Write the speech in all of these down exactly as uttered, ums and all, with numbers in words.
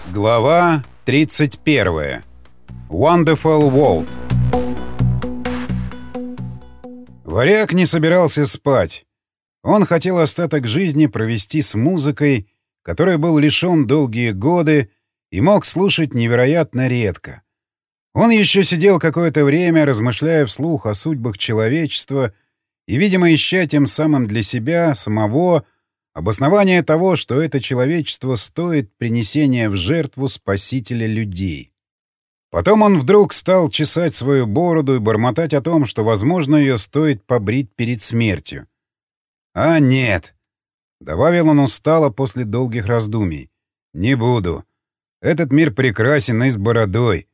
Глава тридцать первая. Wonderful World. Варяг не собирался спать. Он хотел остаток жизни провести с музыкой, которой был лишён долгие годы и мог слушать невероятно редко. Он еще сидел какое-то время, размышляя вслух о судьбах человечества и, видимо, ища тем самым для себя самого обоснование того, что это человечество стоит принесения в жертву спасителя людей. Потом он вдруг стал чесать свою бороду и бормотать о том, что, возможно, ее стоит побрить перед смертью. «А нет», — добавил он устало после долгих раздумий, — «не буду. Этот мир прекрасен и с бородой».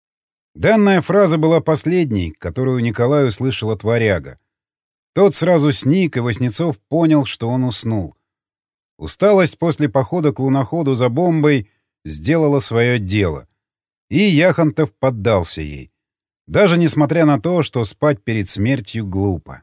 Данная фраза была последней, которую Николай услышал от варяга. Тот сразу сник, и Васнецов понял, что он уснул. Усталость после похода к луноходу за бомбой сделала свое дело. И Яхонтов поддался ей. Даже несмотря на то, что спать перед смертью глупо.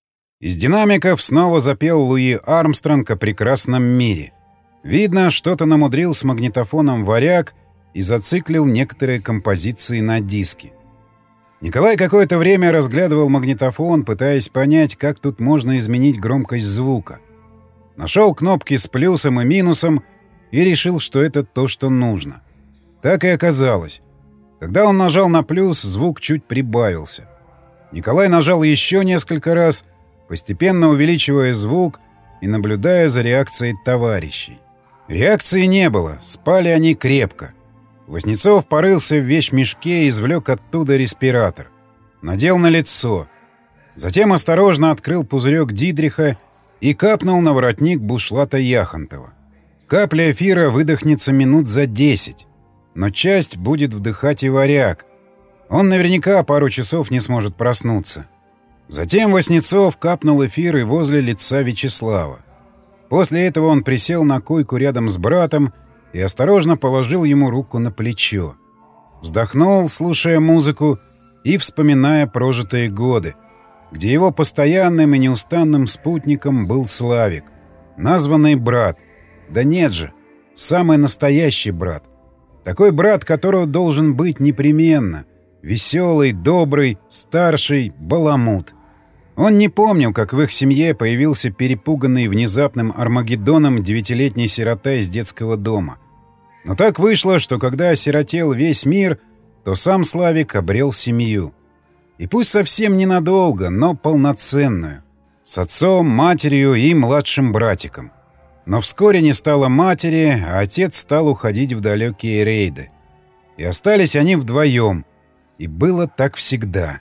Из динамиков снова запел Луи Армстронг о прекрасном мире. Видно, что-то намудрил с магнитофоном варяг и зациклил некоторые композиции на диске. Николай какое-то время разглядывал магнитофон, пытаясь понять, как тут можно изменить громкость звука. Нашел кнопки с плюсом и минусом и решил, что это то, что нужно. Так и оказалось. Когда он нажал на плюс, звук чуть прибавился. Николай нажал еще несколько раз, постепенно увеличивая звук и наблюдая за реакцией товарищей. Реакции не было, спали они крепко. Васнецов порылся в вещмешке и извлек оттуда респиратор. Надел на лицо. Затем осторожно открыл пузырек Дидриха и капнул на воротник бушлата Яхонтова. Капля эфира выдохнется минут за десять, но часть будет вдыхать и варяг. Он наверняка пару часов не сможет проснуться. Затем Васнецов капнул эфир и возле лица Вячеслава. После этого он присел на койку рядом с братом и осторожно положил ему руку на плечо. Вздохнул, слушая музыку и вспоминая прожитые годы, где его постоянным и неустанным спутником был Славик, названный брат. Да нет же, самый настоящий брат. Такой брат, которого должен быть непременно. Веселый, добрый, старший, баламут. Он не помнил, как в их семье появился перепуганный внезапным Армагеддоном девятилетний сирота из детского дома. Но так вышло, что когда осиротел весь мир, то сам Славик обрел семью. И пусть совсем ненадолго, но полноценную. С отцом, матерью и младшим братиком. Но вскоре не стало матери, а отец стал уходить в далекие рейды. И остались они вдвоем. И было так всегда.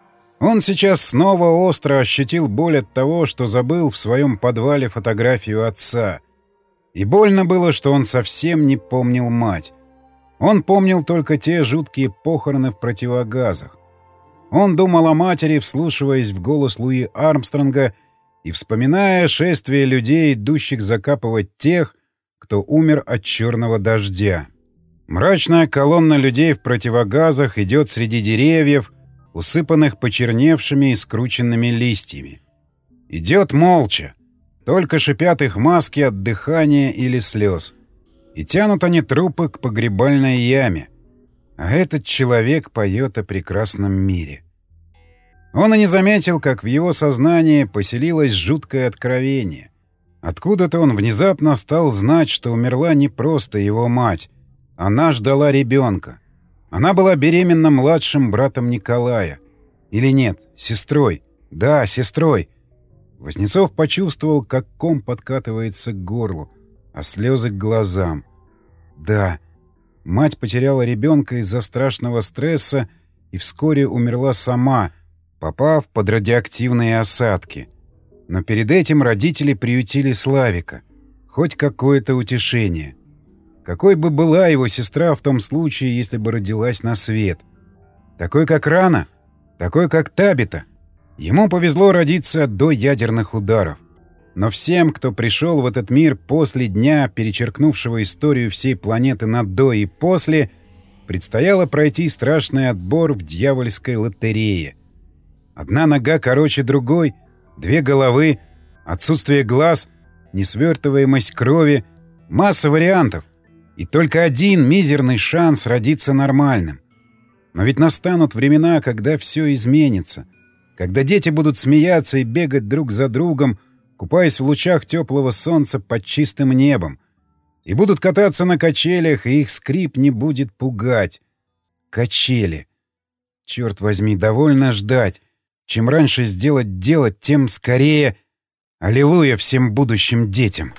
Он сейчас снова остро ощутил боль от того, что забыл в своем подвале фотографию отца. И больно было, что он совсем не помнил мать. Он помнил только те жуткие похороны в противогазах. Он думал о матери, вслушиваясь в голос Луи Армстронга и вспоминая шествие людей, идущих закапывать тех, кто умер от черного дождя. Мрачная колонна людей в противогазах идет среди деревьев, усыпанных почерневшими и скрученными листьями. Идет молча, только шипят их маски от дыхания или слез. И тянут они трупы к погребальной яме. А этот человек поет о прекрасном мире. Он и не заметил, как в его сознании поселилось жуткое откровение. Откуда-то он внезапно стал знать, что умерла не просто его мать. Она ждала ребенка. Она была беременна младшим братом Николая. Или нет, сестрой. Да, сестрой. Васнецов почувствовал, как ком подкатывается к горлу, а слезы к глазам. Да, мать потеряла ребенка из-за страшного стресса и вскоре умерла сама, попав под радиоактивные осадки. Но перед этим родители приютили Славика. Хоть какое-то утешение. Какой бы была его сестра в том случае, если бы родилась на свет? Такой, как Рана? Такой, как Табита? Ему повезло родиться до ядерных ударов. Но всем, кто пришел в этот мир после дня, перечеркнувшего историю всей планеты на «до» и «после», предстояло пройти страшный отбор в дьявольской лотерее. Одна нога короче другой, две головы, отсутствие глаз, несвертываемость крови, масса вариантов. И только один мизерный шанс родиться нормальным. Но ведь настанут времена, когда все изменится. Когда дети будут смеяться и бегать друг за другом, купаясь в лучах теплого солнца под чистым небом. И будут кататься на качелях, и их скрип не будет пугать. Качели. Черт возьми, довольно ждать. Чем раньше сделать дело, тем скорее... Аллилуйя всем будущим детям!